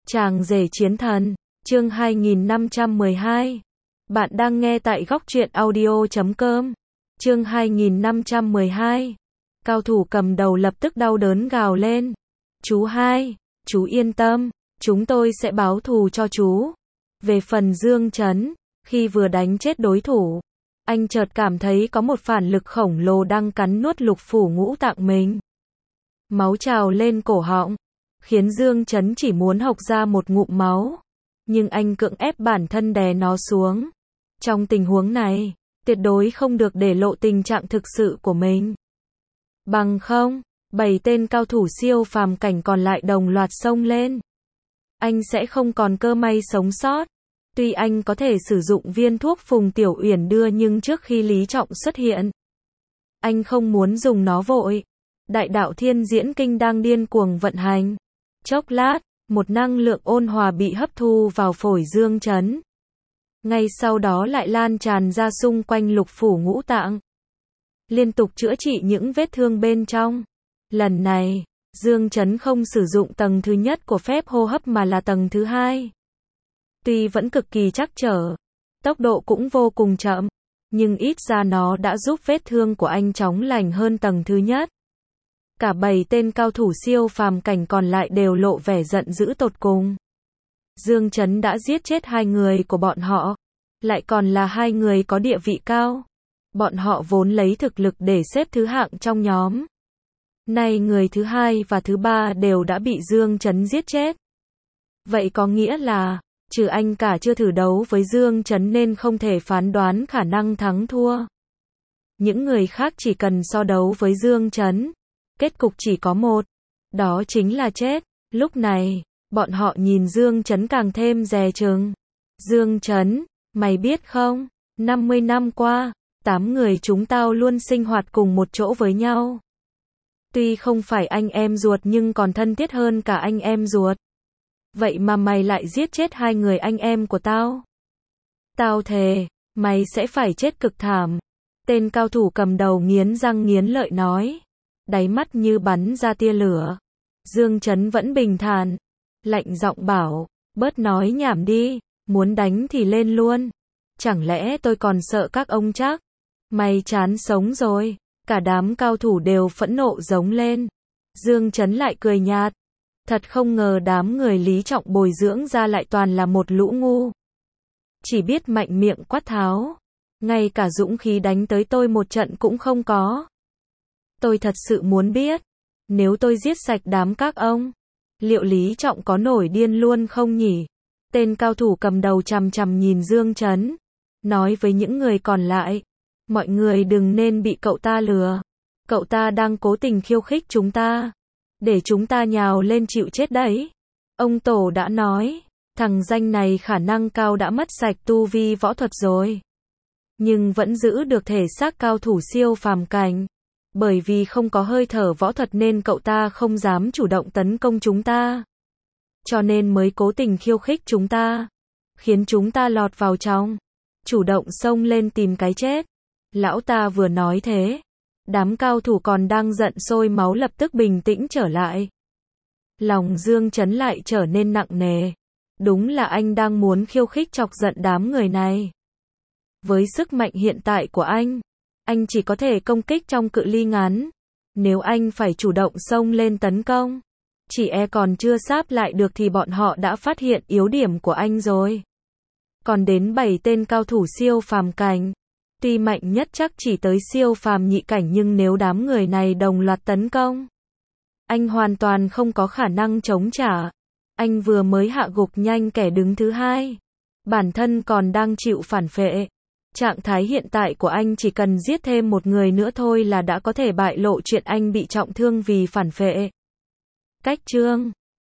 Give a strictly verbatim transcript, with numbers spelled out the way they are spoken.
Chàng rể chiến thần, chương hai nghìn năm trăm mười hai. Bạn đang nghe tại góc truyện audio chấm com. Chương hai nghìn năm trăm mười hai. Cao thủ cầm đầu lập tức đau đớn gào lên. Chú hai, chú yên tâm, chúng tôi sẽ báo thù cho chú. Về phần Dương Chấn, khi vừa đánh chết đối thủ, anh chợt cảm thấy có một phản lực khổng lồ đang cắn nuốt lục phủ ngũ tạng mình. Máu trào lên cổ họng, khiến Dương Chấn chỉ muốn hộc ra một ngụm máu. Nhưng anh cưỡng ép bản thân đè nó xuống. Trong tình huống này, tuyệt đối không được để lộ tình trạng thực sự của mình. Bằng không, bảy tên cao thủ siêu phàm cảnh còn lại đồng loạt xông lên. Anh sẽ không còn cơ may sống sót. Tuy anh có thể sử dụng viên thuốc Phùng Tiểu Uyển đưa nhưng trước khi Lý Trọng xuất hiện, anh không muốn dùng nó vội. Đại đạo thiên diễn kinh đang điên cuồng vận hành. Chốc lát, một năng lượng ôn hòa bị hấp thu vào phổi Dương Chấn. Ngay sau đó lại lan tràn ra xung quanh lục phủ ngũ tạng, liên tục chữa trị những vết thương bên trong. Lần này, Dương Chấn không sử dụng tầng thứ nhất của phép hô hấp mà là tầng thứ hai. Tuy vẫn cực kỳ trắc trở, tốc độ cũng vô cùng chậm, nhưng ít ra nó đã giúp vết thương của anh chóng lành hơn tầng thứ nhất. Cả bảy tên cao thủ siêu phàm cảnh còn lại đều lộ vẻ giận dữ tột cùng. Dương Chấn đã giết chết hai người của bọn họ, lại còn là hai người có địa vị cao. Bọn họ vốn lấy thực lực để xếp thứ hạng trong nhóm. Nay người thứ hai và thứ ba đều đã bị Dương Chấn giết chết. Vậy có nghĩa là, trừ anh cả chưa thử đấu với Dương Chấn nên không thể phán đoán khả năng thắng thua. Những người khác chỉ cần so đấu với Dương Chấn, kết cục chỉ có một, đó chính là chết. Lúc này, bọn họ nhìn Dương Chấn càng thêm dè chừng. Dương Chấn, mày biết không, năm mươi năm qua, tám người chúng tao luôn sinh hoạt cùng một chỗ với nhau. Tuy không phải anh em ruột nhưng còn thân thiết hơn cả anh em ruột. Vậy mà mày lại giết chết hai người anh em của tao. Tao thề, mày sẽ phải chết cực thảm. Tên cao thủ cầm đầu nghiến răng nghiến lợi nói. Đáy mắt như bắn ra tia lửa. Dương Chấn vẫn bình thản, lạnh giọng bảo, bớt nói nhảm đi, muốn đánh thì lên luôn. Chẳng lẽ tôi còn sợ các ông chắc? Mày chán sống rồi. Cả đám cao thủ đều phẫn nộ giống lên. Dương Chấn lại cười nhạt. Thật không ngờ đám người Lý Trọng bồi dưỡng ra lại toàn là một lũ ngu. Chỉ biết mạnh miệng quát tháo. Ngay cả dũng khí đánh tới tôi một trận cũng không có. Tôi thật sự muốn biết, nếu tôi giết sạch đám các ông, liệu Lý Trọng có nổi điên luôn không nhỉ? Tên cao thủ cầm đầu chằm chằm nhìn Dương Chấn, nói với những người còn lại, mọi người đừng nên bị cậu ta lừa. Cậu ta đang cố tình khiêu khích chúng ta, để chúng ta nhào lên chịu chết đấy. Ông Tổ đã nói, thằng danh này khả năng cao đã mất sạch tu vi võ thuật rồi, nhưng vẫn giữ được thể xác cao thủ siêu phàm cảnh. Bởi vì không có hơi thở võ thuật nên cậu ta không dám chủ động tấn công chúng ta. Cho nên mới cố tình khiêu khích chúng ta, khiến chúng ta lọt vào trong, chủ động xông lên tìm cái chết. Lão ta vừa nói thế, đám cao thủ còn đang giận sôi máu lập tức bình tĩnh trở lại. Lòng Dương Chấn lại trở nên nặng nề. Đúng là anh đang muốn khiêu khích chọc giận đám người này. Với sức mạnh hiện tại của anh, anh chỉ có thể công kích trong cự ly ngắn. Nếu anh phải chủ động xông lên tấn công, chỉ e còn chưa sáp lại được thì bọn họ đã phát hiện yếu điểm của anh rồi. Còn đến bảy tên cao thủ siêu phàm cảnh, tuy mạnh nhất chắc chỉ tới siêu phàm nhị cảnh nhưng nếu đám người này đồng loạt tấn công, anh hoàn toàn không có khả năng chống trả. Anh vừa mới hạ gục nhanh kẻ đứng thứ hai, bản thân còn đang chịu phản phệ. Trạng thái hiện tại của anh chỉ cần giết thêm một người nữa thôi là đã có thể bại lộ chuyện anh bị trọng thương vì phản phệ. Cách chương